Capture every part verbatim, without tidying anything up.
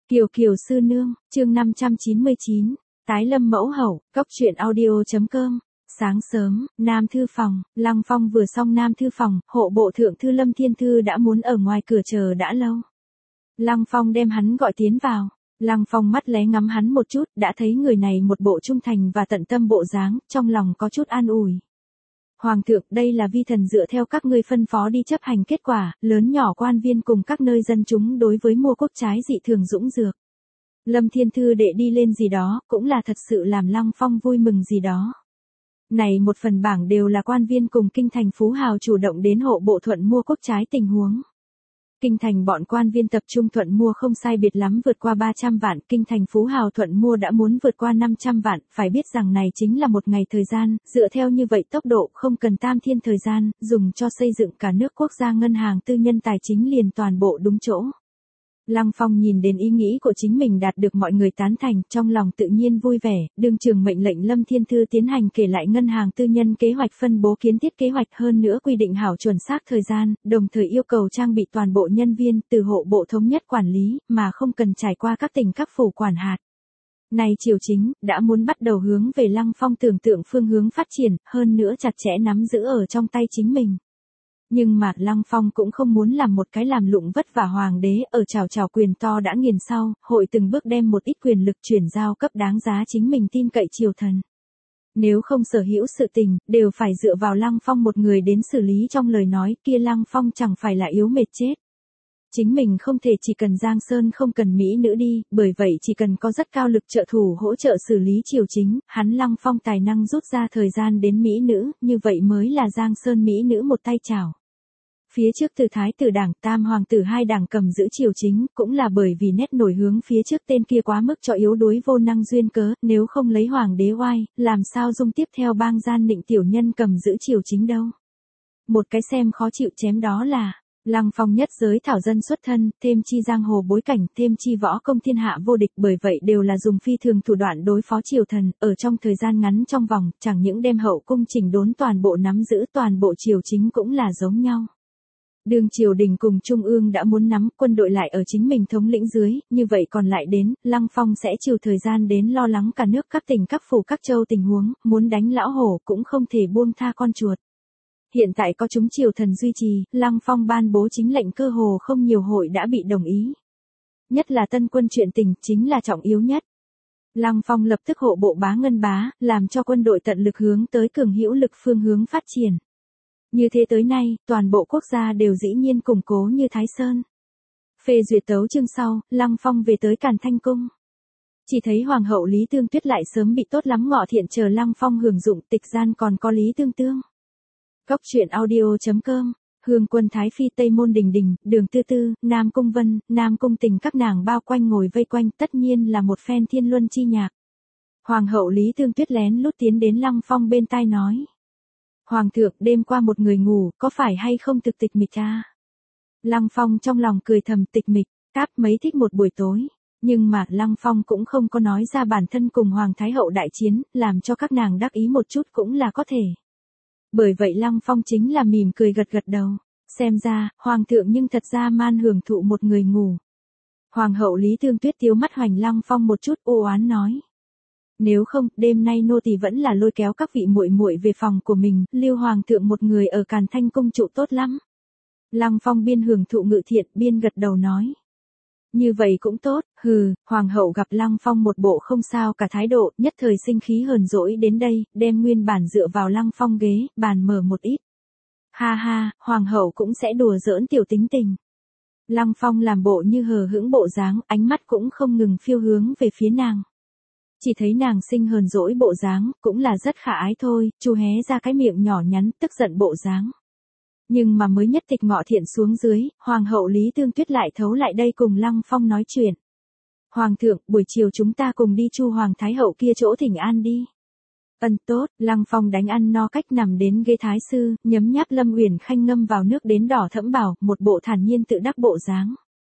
Kiều Kiều sư nương, chương năm trăm chín mươi chín, tái lâm mẫu hậu, cốc truyện audio.com. Sáng sớm, Nam Thư phòng, Lăng Phong vừa xong Nam Thư phòng, hộ bộ thượng thư Lâm Thiên Thư đã muốn ở ngoài cửa chờ đã lâu. Lăng Phong đem hắn gọi tiến vào. Lăng Phong mắt lé ngắm hắn một chút, đã thấy người này một bộ trung thành và tận tâm bộ dáng, trong lòng có chút an ủi. Hoàng thượng, đây là vi thần dựa theo các ngươi phân phó đi chấp hành kết quả, lớn nhỏ quan viên cùng các nơi dân chúng đối với mua quốc trái dị thường dũng dược. Lâm Thiên Thư đệ đi lên gì đó, cũng là thật sự làm Lăng Phong vui mừng gì đó. Này một phần bảng đều là quan viên cùng kinh thành phú hào chủ động đến hộ bộ thuận mua quốc trái tình huống. Kinh thành bọn quan viên tập trung thuận mua không sai biệt lắm vượt qua ba trăm vạn, kinh thành phú hào thuận mua đã muốn vượt qua năm trăm vạn, phải biết rằng này chính là một ngày thời gian, dựa theo như vậy tốc độ không cần tam thiên thời gian, dùng cho xây dựng cả nước quốc gia ngân hàng tư nhân tài chính liền toàn bộ đúng chỗ. Lăng Phong nhìn đến ý nghĩ của chính mình đạt được mọi người tán thành, trong lòng tự nhiên vui vẻ, đương trường mệnh lệnh Lâm Thiên Thư tiến hành kể lại ngân hàng tư nhân kế hoạch phân bố kiến thiết kế hoạch, hơn nữa quy định hảo chuẩn xác thời gian, đồng thời yêu cầu trang bị toàn bộ nhân viên từ hộ bộ thống nhất quản lý, mà không cần trải qua các tỉnh các phủ quản hạt. Này triều chính, đã muốn bắt đầu hướng về Lăng Phong tưởng tượng phương hướng phát triển, hơn nữa chặt chẽ nắm giữ ở trong tay chính mình. Nhưng mà Lăng Phong cũng không muốn làm một cái làm lụng vất vả hoàng đế ở trào trào quyền to đã nghiền sau, hội từng bước đem một ít quyền lực chuyển giao cấp đáng giá chính mình tin cậy triều thần. Nếu không sở hữu sự tình, đều phải dựa vào Lăng Phong một người đến xử lý trong lời nói kia, Lăng Phong chẳng phải là yếu mệt chết. Chính mình không thể chỉ cần Giang Sơn không cần Mỹ nữ đi, bởi vậy chỉ cần có rất cao lực trợ thủ hỗ trợ xử lý triều chính, hắn Lăng Phong tài năng rút ra thời gian đến Mỹ nữ, như vậy mới là Giang Sơn Mỹ nữ một tay chảo. Phía trước từ thái tử đảng, tam hoàng tử hai đảng cầm giữ triều chính, cũng là bởi vì nét nổi hướng phía trước tên kia quá mức cho yếu đuối vô năng duyên cớ, nếu không lấy hoàng đế oai, làm sao dung tiếp theo bang gian nịnh tiểu nhân cầm giữ triều chính đâu. Một cái xem khó chịu chém đó là, Lăng Phong nhất giới thảo dân xuất thân, thêm chi giang hồ bối cảnh, thêm chi võ công thiên hạ vô địch, bởi vậy đều là dùng phi thường thủ đoạn đối phó triều thần, ở trong thời gian ngắn trong vòng, chẳng những đem hậu cung chỉnh đốn toàn bộ nắm giữ, toàn bộ triều chính cũng là giống nhau. Đường triều đình cùng trung ương đã muốn nắm quân đội lại ở chính mình thống lĩnh dưới, như vậy còn lại đến, Lăng Phong sẽ chịu thời gian đến lo lắng cả nước các tỉnh các phủ các châu tình huống, muốn đánh lão hổ cũng không thể buông tha con chuột. Hiện tại có chúng triều thần duy trì, Lăng Phong ban bố chính lệnh cơ hồ không nhiều hội đã bị đồng ý. Nhất là tân quân chuyện tình chính là trọng yếu nhất. Lăng Phong lập tức hộ bộ bá ngân bá, làm cho quân đội tận lực hướng tới cường hữu lực phương hướng phát triển. Như thế tới nay, toàn bộ quốc gia đều dĩ nhiên củng cố như Thái Sơn. Phê duyệt tấu chương sau, Lăng Phong về tới Càn Thanh Cung. Chỉ thấy Hoàng hậu Lý Tương Tuyết lại sớm bị tốt lắm ngọ thiện chờ Lăng Phong hưởng dụng, tịch gian còn có Lý Tương Tương. Cốc truyện audio.com, Hương quân Thái Phi Tây Môn Đình Đình, Đường Tư Tư, Nam Cung Vân, Nam Cung Tình các nàng bao quanh ngồi vây quanh, tất nhiên là một phen thiên luân chi nhạc. Hoàng hậu Lý Tương Tuyết lén lút tiến đến Lăng Phong bên tai nói. Hoàng thượng, đêm qua một người ngủ, có phải hay không thực tịch mịch à? Lăng Phong trong lòng cười thầm, tịch mịch, cáp mấy thích một buổi tối. Nhưng mà Lăng Phong cũng không có nói ra bản thân cùng Hoàng Thái hậu đại chiến, làm cho các nàng đắc ý một chút cũng là có thể. Bởi vậy Lăng Phong chính là mỉm cười gật gật đầu. Xem ra, Hoàng thượng nhưng thật ra man hưởng thụ một người ngủ. Hoàng hậu Lý Tương Tuyết tiếu mắt hoành Lăng Phong một chút, ô oán nói. Nếu không, đêm nay nô tỳ vẫn là lôi kéo các vị muội muội về phòng của mình, lưu hoàng thượng một người ở Càn Thanh Cung trụ tốt lắm. Lăng Phong biên hưởng thụ ngự thiện, biên gật đầu nói. Như vậy cũng tốt, hừ, hoàng hậu gặp Lăng Phong một bộ không sao cả thái độ, nhất thời sinh khí hờn dỗi đến đây, đem nguyên bản dựa vào Lăng Phong ghế, bàn mở một ít. Ha ha, hoàng hậu cũng sẽ đùa giỡn tiểu tính tình. Lăng Phong làm bộ như hờ hững bộ dáng, ánh mắt cũng không ngừng phiêu hướng về phía nàng. Chỉ thấy nàng sinh hờn dỗi bộ dáng, cũng là rất khả ái thôi, chu hé ra cái miệng nhỏ nhắn, tức giận bộ dáng. Nhưng mà mới nhất tịch ngọ thiện xuống dưới, Hoàng hậu Lý Tương Tuyết lại thấu lại đây cùng Lăng Phong nói chuyện. Hoàng thượng, buổi chiều chúng ta cùng đi chu Hoàng Thái hậu kia chỗ thỉnh an đi. Ân tốt, Lăng Phong đánh ăn no cách nằm đến ghế thái sư, nhấm nháp Lâm Uyển Khanh ngâm vào nước đến đỏ thẫm bảo, một bộ thản nhiên tự đắc bộ dáng.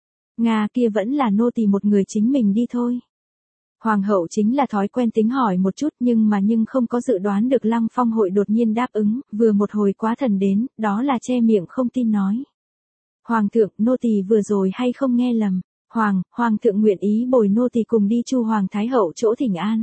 Nga kia vẫn là nô tỳ một người chính mình đi thôi. Hoàng hậu chính là thói quen tính hỏi một chút, nhưng mà nhưng không có dự đoán được Lăng Phong hội đột nhiên đáp ứng, vừa một hồi quá thần đến, đó là che miệng không tin nói. Hoàng thượng, nô tỳ vừa rồi hay không nghe lầm. Hoàng, Hoàng thượng nguyện ý bồi nô tỳ cùng đi Chu Hoàng Thái Hậu chỗ thỉnh an.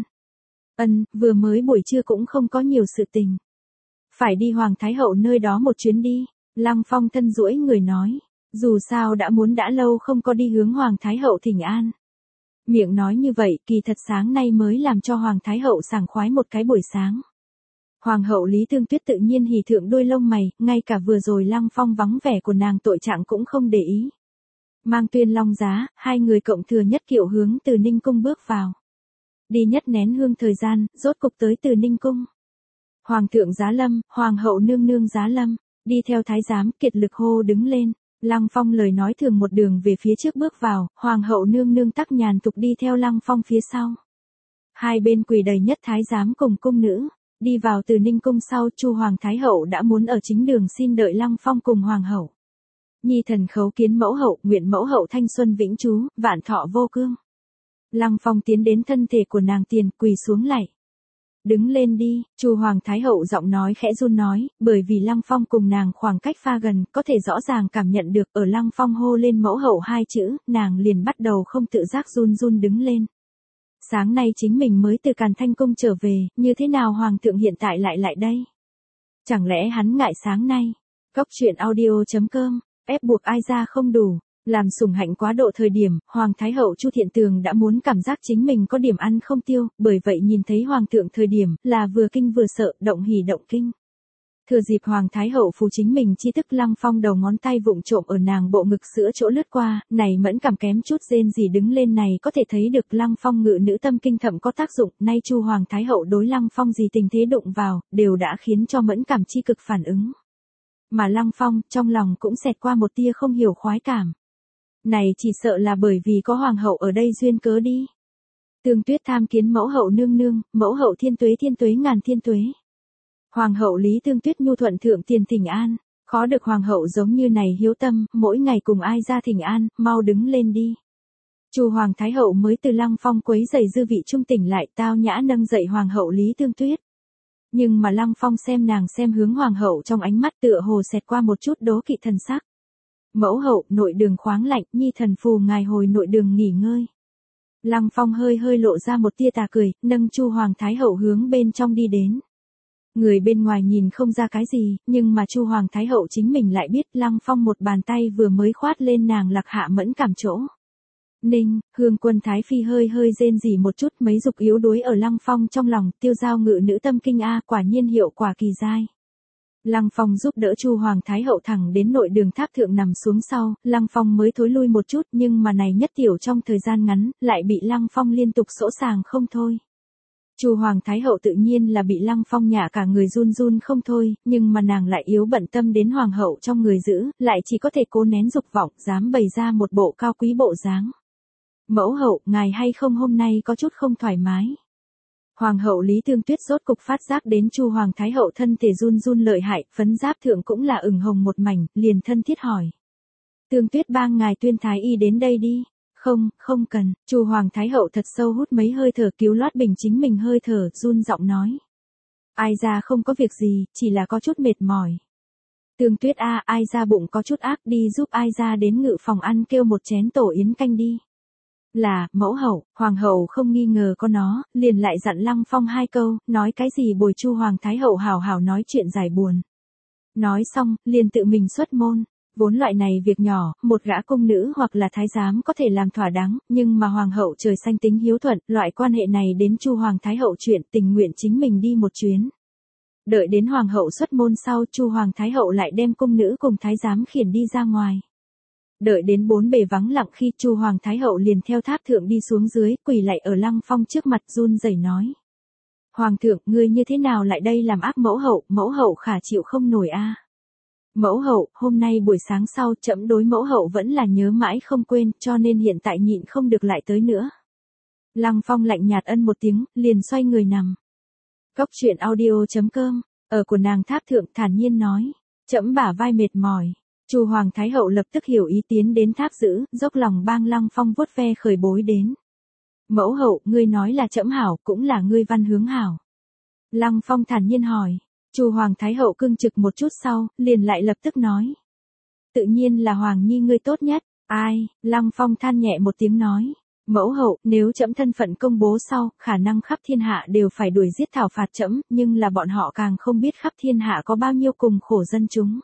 Ân, vừa mới buổi trưa cũng không có nhiều sự tình. Phải đi Hoàng Thái Hậu nơi đó một chuyến đi. Lăng Phong thân duỗi người nói. Dù sao đã muốn đã lâu không có đi hướng Hoàng Thái Hậu thỉnh an. Miệng nói như vậy kỳ thật sáng nay mới làm cho Hoàng Thái Hậu sảng khoái một cái buổi sáng. Hoàng hậu Lý Thương Tuyết tự nhiên hỉ thượng đôi lông mày, ngay cả vừa rồi Lăng Phong vắng vẻ của nàng tội trạng cũng không để ý. Mang tuyên long giá, hai người cộng thừa nhất kiệu hướng từ Ninh Cung bước vào. Đi nhất nén hương thời gian, rốt cục tới từ Ninh Cung. Hoàng thượng giá lâm, Hoàng hậu nương nương giá lâm, đi theo thái giám kiệt lực hô đứng lên. Lăng Phong lời nói thường một đường về phía trước bước vào, Hoàng hậu nương nương tắc nhàn tục đi theo Lăng Phong phía sau. Hai bên quỳ đầy nhất thái giám cùng cung nữ, đi vào từ Ninh Cung sau Chu Hoàng Thái Hậu đã muốn ở chính đường xin đợi Lăng Phong cùng Hoàng hậu. Nhi thần khấu kiến mẫu hậu, nguyện mẫu hậu thanh xuân vĩnh trú, vạn thọ vô cương. Lăng Phong tiến đến thân thể của nàng tiền, quỳ xuống lạy. Đứng lên đi, Chu Hoàng Thái Hậu giọng nói khẽ run nói, bởi vì Lăng Phong cùng nàng khoảng cách pha gần, có thể rõ ràng cảm nhận được ở Lăng Phong hô lên mẫu hậu hai chữ, nàng liền bắt đầu không tự giác run run đứng lên. Sáng nay chính mình mới từ Càn Thanh Cung trở về, như thế nào Hoàng thượng hiện tại lại lại đây? Chẳng lẽ hắn ngại sáng nay? Cốc truyện audio chấm com, ép buộc ai ra không đủ. Làm sủng hạnh quá độ thời điểm, Hoàng Thái Hậu Chu Thiện Tường đã muốn cảm giác chính mình có điểm ăn không tiêu, bởi vậy nhìn thấy Hoàng thượng thời điểm, là vừa kinh vừa sợ, động hỉ động kinh. Thừa dịp Hoàng Thái Hậu phù chính mình chi thức Lăng Phong đầu ngón tay vụng trộm ở nàng bộ ngực sữa chỗ lướt qua, này mẫn cảm kém chút rên gì đứng lên này có thể thấy được Lăng Phong ngự nữ tâm kinh thậm có tác dụng, nay Chu Hoàng Thái Hậu đối Lăng Phong gì tình thế đụng vào, đều đã khiến cho mẫn cảm chi cực phản ứng. Mà Lăng Phong, trong lòng cũng xẹt qua một tia không hiểu khoái cảm. Này chỉ sợ là bởi vì có Hoàng hậu ở đây duyên cớ đi. Tương Tuyết tham kiến mẫu hậu nương nương, mẫu hậu thiên tuế thiên tuế ngàn thiên tuế. Hoàng hậu Lý Tương Tuyết nhu thuận thượng tiền thỉnh an, khó được Hoàng hậu giống như này hiếu tâm, mỗi ngày cùng ai ra thỉnh an, mau đứng lên đi. Chu Hoàng Thái Hậu mới từ Lăng Phong quấy giày dư vị trung tỉnh lại tao nhã nâng dậy Hoàng hậu Lý Tương Tuyết. Nhưng mà Lăng Phong xem nàng xem hướng Hoàng hậu trong ánh mắt tựa hồ xẹt qua một chút đố kỵ thần sắc. Mẫu hậu, nội đường khoáng lạnh, nhi thần phù ngài hồi nội đường nghỉ ngơi. Lăng Phong hơi hơi lộ ra một tia tà cười, nâng Chu Hoàng Thái Hậu hướng bên trong đi đến. Người bên ngoài nhìn không ra cái gì, nhưng mà Chu Hoàng Thái Hậu chính mình lại biết Lăng Phong một bàn tay vừa mới khoát lên nàng lạc hạ mẫn cảm chỗ. Ninh, Hương Quân Thái Phi hơi hơi rên rỉ một chút mấy dục yếu đuối ở Lăng Phong trong lòng, tiêu giao ngự nữ tâm kinh a quả nhiên hiệu quả kỳ dai. Lăng Phong giúp đỡ Chu Hoàng Thái Hậu thẳng đến nội đường tháp thượng nằm xuống sau, Lăng Phong mới thối lui một chút nhưng mà này nhất tiểu trong thời gian ngắn, lại bị Lăng Phong liên tục sỗ sàng không thôi. Chu Hoàng Thái Hậu tự nhiên là bị Lăng Phong nhả cả người run run không thôi, nhưng mà nàng lại yếu bận tâm đến Hoàng hậu trong người giữ, lại chỉ có thể cố nén dục vọng, dám bày ra một bộ cao quý bộ dáng. Mẫu hậu, ngài hay không hôm nay có chút không thoải mái. Hoàng hậu Lý Thương Tuyết rốt cục phát giác đến Chu Hoàng Thái Hậu thân thể run run lợi hại, phấn giáp thượng cũng là ửng hồng một mảnh, liền thân thiết hỏi. Thương Tuyết bang ngài tuyên thái y đến đây đi. Không, không cần, Chu Hoàng Thái Hậu thật sâu hút mấy hơi thở cứu loát bình chính mình hơi thở, run giọng nói. Ai ra không có việc gì, chỉ là có chút mệt mỏi. Thương Tuyết a, ai ra bụng có chút ác đi giúp ai ra đến ngự phòng ăn kêu một chén tổ yến canh đi. Là, mẫu hậu, Hoàng hậu không nghi ngờ có nó, liền lại dặn Lăng Phong hai câu, nói cái gì bồi Chu Hoàng Thái Hậu hào hào nói chuyện giải buồn. Nói xong, liền tự mình xuất môn. Vốn loại này việc nhỏ, một gã cung nữ hoặc là thái giám có thể làm thỏa đáng, nhưng mà Hoàng hậu trời xanh tính hiếu thuận, loại quan hệ này đến Chu Hoàng Thái Hậu chuyện tình nguyện chính mình đi một chuyến. Đợi đến Hoàng hậu xuất môn sau, Chu Hoàng Thái Hậu lại đem cung nữ cùng thái giám khiển đi ra ngoài. Đợi đến bốn bề vắng lặng khi Chu Hoàng Thái Hậu liền theo tháp thượng đi xuống dưới, quỳ lạy ở Lăng Phong trước mặt run rẩy nói. Hoàng thượng, ngươi như thế nào lại đây làm ác mẫu hậu, mẫu hậu khả chịu không nổi a. Mẫu hậu, hôm nay buổi sáng sau trẫm đối mẫu hậu vẫn là nhớ mãi không quên, cho nên hiện tại nhịn không được lại tới nữa. Lăng Phong lạnh nhạt ân một tiếng, liền xoay người nằm. Cốc truyện audio chấm com, ở của nàng tháp thượng thản nhiên nói, trẫm bả vai mệt mỏi. Chu Hoàng Thái Hậu lập tức hiểu ý tiến đến tháp giữ, dốc lòng bang Lăng Phong vuốt ve khởi bối đến. Mẫu hậu, ngươi nói là trẫm hảo, cũng là ngươi văn hướng hảo. Lăng Phong thản nhiên hỏi. Chu Hoàng Thái Hậu cưng trực một chút sau, liền lại lập tức nói. Tự nhiên là Hoàng Nhi ngươi tốt nhất, Ai, Lăng Phong than nhẹ một tiếng nói. Mẫu hậu, nếu trẫm thân phận công bố sau, khả năng khắp thiên hạ đều phải đuổi giết thảo phạt trẫm, nhưng là bọn họ càng không biết khắp thiên hạ có bao nhiêu cùng khổ dân chúng.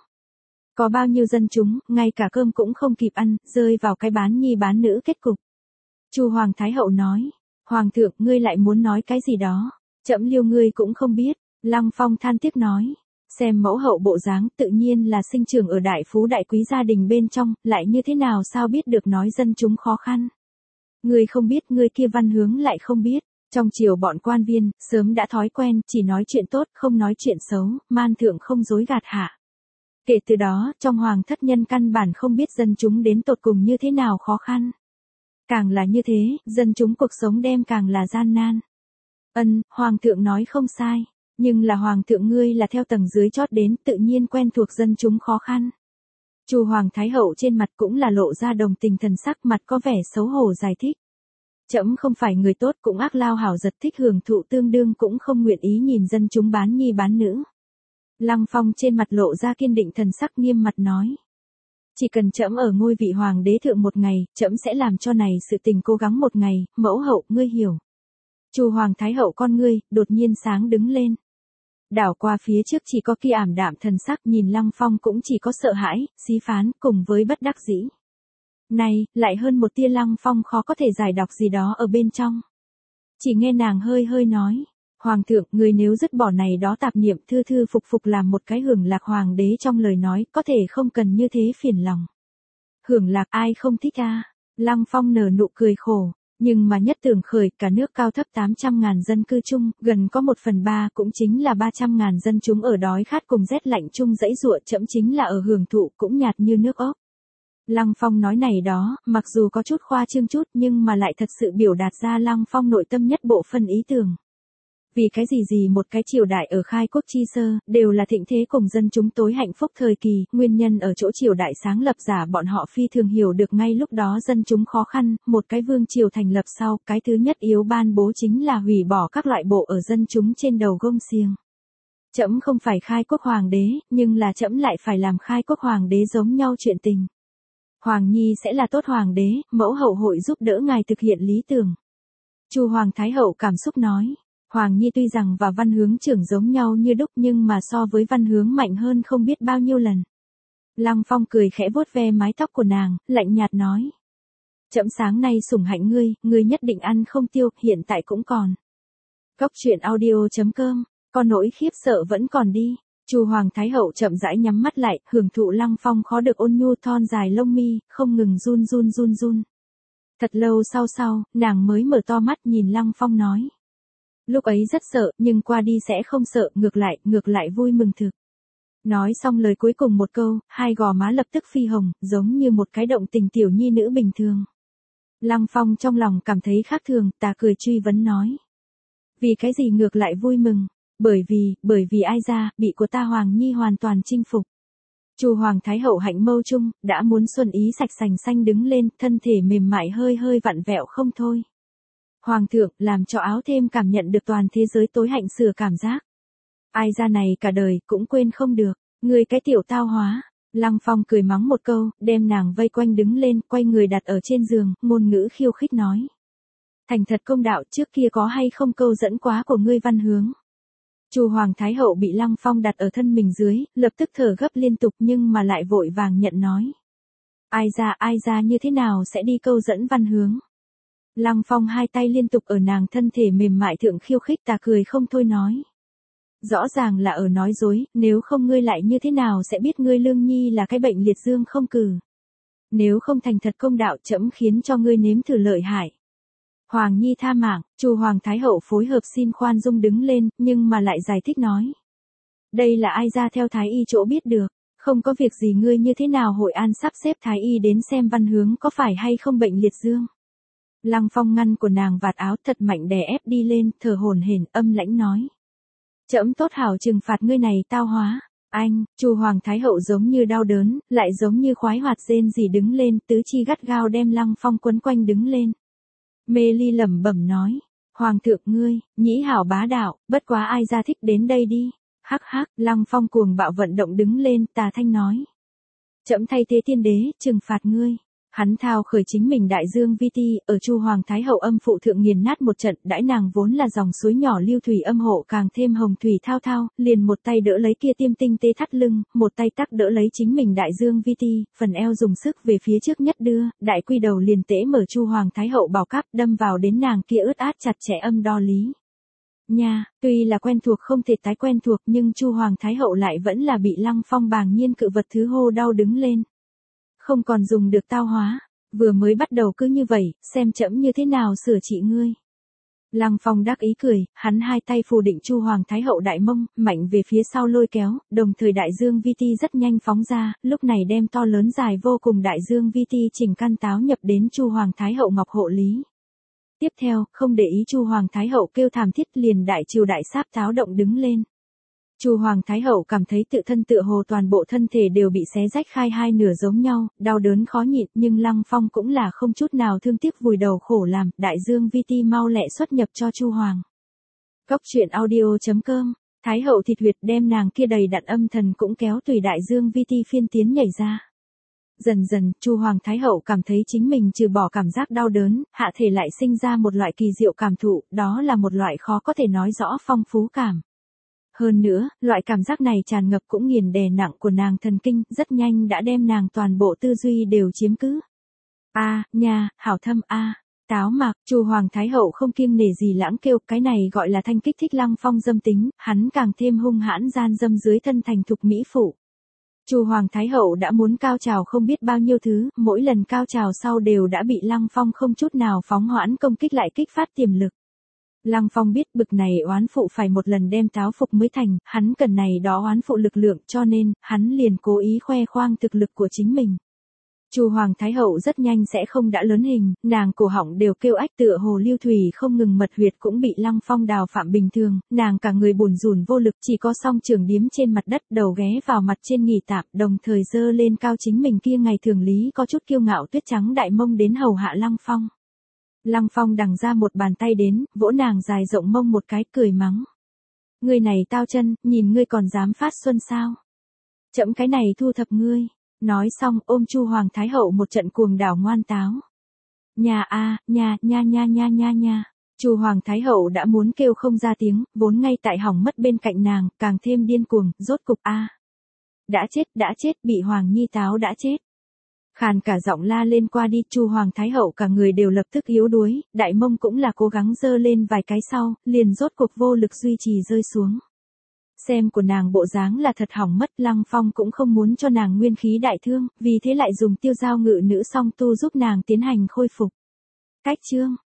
Có bao nhiêu dân chúng, ngay cả cơm cũng không kịp ăn, rơi vào cái bán nhi bán nữ kết cục. Chu Hoàng Thái Hậu nói, Hoàng thượng, ngươi lại muốn nói cái gì đó, trẫm liêu ngươi cũng không biết. Lăng Phong than tiếc nói, xem mẫu hậu bộ dáng tự nhiên là sinh trưởng ở đại phú đại quý gia đình bên trong, lại như thế nào sao biết được nói dân chúng khó khăn. Ngươi không biết, ngươi kia Văn Hướng lại không biết, trong triều bọn quan viên, sớm đã thói quen, chỉ nói chuyện tốt, không nói chuyện xấu, man thượng không dối gạt hạ. Kể từ đó, trong hoàng thất nhân căn bản không biết dân chúng đến tột cùng như thế nào khó khăn. Càng là như thế, dân chúng cuộc sống đem càng là gian nan. Ân, hoàng thượng nói không sai, nhưng là hoàng thượng ngươi là theo tầng dưới chót đến, tự nhiên quen thuộc dân chúng khó khăn. Chu Hoàng Thái Hậu trên mặt cũng là lộ ra đồng tình thần sắc, mặt có vẻ xấu hổ giải thích. Trẫm không phải người tốt, cũng ác lao hảo giật thích hưởng thụ tương đương, cũng không nguyện ý nhìn dân chúng bán nhi bán nữ. Lăng Phong trên mặt lộ ra kiên định thần sắc, nghiêm mặt nói. Chỉ cần trẫm ở ngôi vị hoàng đế thượng một ngày, trẫm sẽ làm cho này sự tình cố gắng một ngày, mẫu hậu, ngươi hiểu. Chu Hoàng Thái Hậu con ngươi, đột nhiên sáng đứng lên. Đảo qua phía trước chỉ có kia ảm đạm thần sắc, nhìn Lăng Phong cũng chỉ có sợ hãi, xí phán, cùng với bất đắc dĩ. Này, lại hơn một tia Lăng Phong khó có thể giải đọc gì đó ở bên trong. Chỉ nghe nàng hơi hơi nói, Hoàng thượng, người nếu dứt bỏ này đó tạp niệm, thư thư phục phục làm một cái hưởng lạc hoàng đế trong lời nói, có thể không cần như thế phiền lòng. Hưởng lạc ai không thích a? Lăng Phong nở nụ cười khổ. Nhưng mà nhất tưởng khởi, cả nước cao thấp tám trăm ngàn dân cư chung, gần có một phần ba cũng chính là ba trăm ngàn dân chúng ở đói khát cùng rét lạnh chung dãy dụa, trẫm chính là ở hưởng thụ, cũng nhạt như nước ốc. Lăng Phong nói này đó, mặc dù có chút khoa trương chút nhưng mà lại thật sự biểu đạt ra Lăng Phong nội tâm nhất bộ phân ý tưởng. Vì cái gì gì một cái triều đại ở khai quốc chi sơ, đều là thịnh thế cùng dân chúng tối hạnh phúc thời kỳ, nguyên nhân ở chỗ triều đại sáng lập giả bọn họ phi thường hiểu được ngay lúc đó dân chúng khó khăn, một cái vương triều thành lập sau, cái thứ nhất yếu ban bố chính là hủy bỏ các loại bộ ở dân chúng trên đầu gông xiềng. Trẫm không phải khai quốc hoàng đế, nhưng là trẫm lại phải làm khai quốc hoàng đế giống nhau chuyện tình. Hoàng nhi sẽ là tốt hoàng đế, mẫu hậu hội giúp đỡ ngài thực hiện lý tưởng. Chu Hoàng Thái Hậu cảm xúc nói. Hoàng nhi tuy rằng và Văn Hướng trưởng giống nhau như đúc nhưng mà so với Văn Hướng mạnh hơn không biết bao nhiêu lần. Lăng Phong cười khẽ vuốt ve mái tóc của nàng, lạnh nhạt nói. Trẫm sáng nay sủng hạnh ngươi, ngươi nhất định ăn không tiêu, hiện tại cũng còn. Góc truyện audio chấm com, con nỗi khiếp sợ vẫn còn đi. Chu Hoàng Thái Hậu chậm rãi nhắm mắt lại, hưởng thụ Lăng Phong khó được ôn nhu thon dài lông mi, không ngừng run run run run. Thật lâu sau sau, nàng mới mở to mắt nhìn Lăng Phong nói. Lúc ấy rất sợ, nhưng qua đi sẽ không sợ, ngược lại, ngược lại vui mừng thực. Nói xong lời cuối cùng một câu, hai gò má lập tức phi hồng, giống như một cái động tình tiểu nhi nữ bình thường. Lăng Phong trong lòng cảm thấy khác thường, ta cười truy vấn nói. Vì cái gì ngược lại vui mừng? Bởi vì, bởi vì ai ra, bị của ta Hoàng Nhi hoàn toàn chinh phục. Chu Hoàng Thái Hậu hạnh mâu chung, đã muốn xuân ý sạch sành xanh đứng lên, thân thể mềm mại hơi hơi vặn vẹo không thôi. Hoàng thượng, làm cho áo thêm cảm nhận được toàn thế giới tối hạnh sửa cảm giác. Ai ra này cả đời, cũng quên không được, người cái tiểu tao hóa. Lăng Phong cười mắng một câu, đem nàng vây quanh đứng lên, quay người đặt ở trên giường, ngôn ngữ khiêu khích nói. Thành thật công đạo, trước kia có hay không câu dẫn quá của ngươi Văn Hướng. Chu Hoàng Thái Hậu bị Lăng Phong đặt ở thân mình dưới, lập tức thở gấp liên tục nhưng mà lại vội vàng nhận nói. Ai ra ai ra như thế nào sẽ đi câu dẫn Văn Hướng. Lăng Phong hai tay liên tục ở nàng thân thể mềm mại thượng khiêu khích, ta cười không thôi nói. Rõ ràng là ở nói dối, nếu không ngươi lại như thế nào sẽ biết ngươi Lương Nhi là cái bệnh liệt dương không cừ. Nếu không thành thật công đạo, trẫm khiến cho ngươi nếm thử lợi hại. Hoàng Nhi tha mạng, Chu Hoàng Thái Hậu phối hợp xin khoan dung đứng lên, nhưng mà lại giải thích nói. Đây là ai ra theo Thái Y chỗ biết được, không có việc gì ngươi như thế nào hội an sắp xếp Thái Y đến xem Văn Hướng có phải hay không bệnh liệt dương. Lăng Phong ngăn của nàng vạt áo thật mạnh đè ép đi lên, thở hổn hển, âm lãnh nói. Trẫm tốt hảo trừng phạt ngươi này tao hóa. Anh, Chu Hoàng Thái Hậu giống như đau đớn, lại giống như khoái hoạt rên rỉ đứng lên, tứ chi gắt gao đem Lăng Phong quấn quanh đứng lên. Mê ly lẩm bẩm nói. Hoàng thượng ngươi, nhĩ hảo bá đạo, bất quá ai ra thích đến đây đi. Hắc hắc, Lăng Phong cuồng bạo vận động đứng lên, tà thanh nói. Trẫm thay thế tiên đế, trừng phạt ngươi. Hắn thao khởi chính mình đại dương vi ti, ở Chu Hoàng Thái Hậu âm phụ thượng nghiền nát một trận, đãi nàng vốn là dòng suối nhỏ lưu thủy âm hộ càng thêm hồng thủy thao thao, liền một tay đỡ lấy kia tiêm tinh tê thắt lưng, một tay tắc đỡ lấy chính mình đại dương vi ti, phần eo dùng sức về phía trước nhất đưa, đại quy đầu liền tễ mở Chu Hoàng Thái Hậu bảo cáp đâm vào đến nàng kia ướt át chặt chẽ âm đo lý. Nha, tuy là quen thuộc không thể tái quen thuộc nhưng Chu Hoàng Thái Hậu lại vẫn là bị Lăng Phong bàng nhiên cự vật thứ hô đau đứng lên. Không còn dùng được tao hóa, vừa mới bắt đầu cứ như vậy, xem trẫm như thế nào sửa trị ngươi. Lăng Phong đắc ý cười, hắn hai tay phù định Chu Hoàng Thái Hậu đại mông, mạnh về phía sau lôi kéo, đồng thời đại dương vi ti rất nhanh phóng ra, lúc này đem to lớn dài vô cùng đại dương vi ti chỉnh căn táo nhập đến Chu Hoàng Thái Hậu ngọc hộ lý. Tiếp theo, không để ý Chu Hoàng Thái Hậu kêu thảm thiết liền đại triều đại sáp táo động đứng lên. Chu Hoàng Thái Hậu cảm thấy tự thân tựa hồ toàn bộ thân thể đều bị xé rách khai hai nửa giống nhau, đau đớn khó nhịn nhưng Lăng Phong cũng là không chút nào thương tiếc vùi đầu khổ làm, đại dương vi ti mau lẹ xuất nhập cho Chu Hoàng. Cốc truyện audio chấm com, Thái Hậu thịt huyệt đem nàng kia đầy đặn âm thần cũng kéo tùy đại dương vi ti phiên tiến nhảy ra. Dần dần, Chu Hoàng Thái Hậu cảm thấy chính mình trừ bỏ cảm giác đau đớn, hạ thể lại sinh ra một loại kỳ diệu cảm thụ, đó là một loại khó có thể nói rõ phong phú cảm. Hơn nữa, loại cảm giác này tràn ngập cũng nghiền đè nặng của nàng thần kinh, rất nhanh đã đem nàng toàn bộ tư duy đều chiếm cứ. A, à, nha, hảo thâm a, à. Táo mạc, Chu Hoàng Thái Hậu không kiêng nể gì lãng kêu, cái này gọi là thanh kích thích Lăng Phong dâm tính, hắn càng thêm hung hãn gian dâm dưới thân thành thục mỹ phụ. Chu Hoàng Thái Hậu đã muốn cao trào không biết bao nhiêu thứ, mỗi lần cao trào sau đều đã bị Lăng Phong không chút nào phóng hoãn công kích lại kích phát tiềm lực. Lăng Phong biết bực này oán phụ phải một lần đem táo phục mới thành, hắn cần này đó oán phụ lực lượng cho nên, hắn liền cố ý khoe khoang thực lực của chính mình. Chu Hoàng Thái Hậu rất nhanh sẽ không đã lớn hình, nàng cổ họng đều kêu ách tựa hồ lưu thủy không ngừng mật huyệt cũng bị Lăng Phong đào phạm bình thường, nàng cả người bủn rủn vô lực chỉ có song trường điếm trên mặt đất đầu ghé vào mặt trên nghỉ tạm đồng thời dơ lên cao chính mình kia ngày thường lý có chút kiêu ngạo tuyết trắng đại mông đến hầu hạ Lăng Phong. Lăng Phong đằng ra một bàn tay đến, vỗ nàng dài rộng mông một cái cười mắng. Ngươi này tao chân, nhìn ngươi còn dám phát xuân sao? Chậm cái này thu thập ngươi. Nói xong ôm Chu Hoàng Thái Hậu một trận cuồng đảo ngoan táo. Nhà a, nhà, nha nha nha nha nha. Chu Hoàng Thái Hậu đã muốn kêu không ra tiếng, vốn ngay tại hỏng mất bên cạnh nàng, càng thêm điên cuồng, rốt cục a. Đã chết, đã chết, bị Hoàng Nhi táo đã chết. Khàn cả giọng la lên qua đi, Chu Hoàng Thái Hậu cả người đều lập tức yếu đuối, đại mông cũng là cố gắng dơ lên vài cái sau, liền rốt cuộc vô lực duy trì rơi xuống. Xem của nàng bộ dáng là thật hỏng mất, Lăng Phong cũng không muốn cho nàng nguyên khí đại thương, vì thế lại dùng tiêu giao ngự nữ song tu giúp nàng tiến hành khôi phục. Cách chương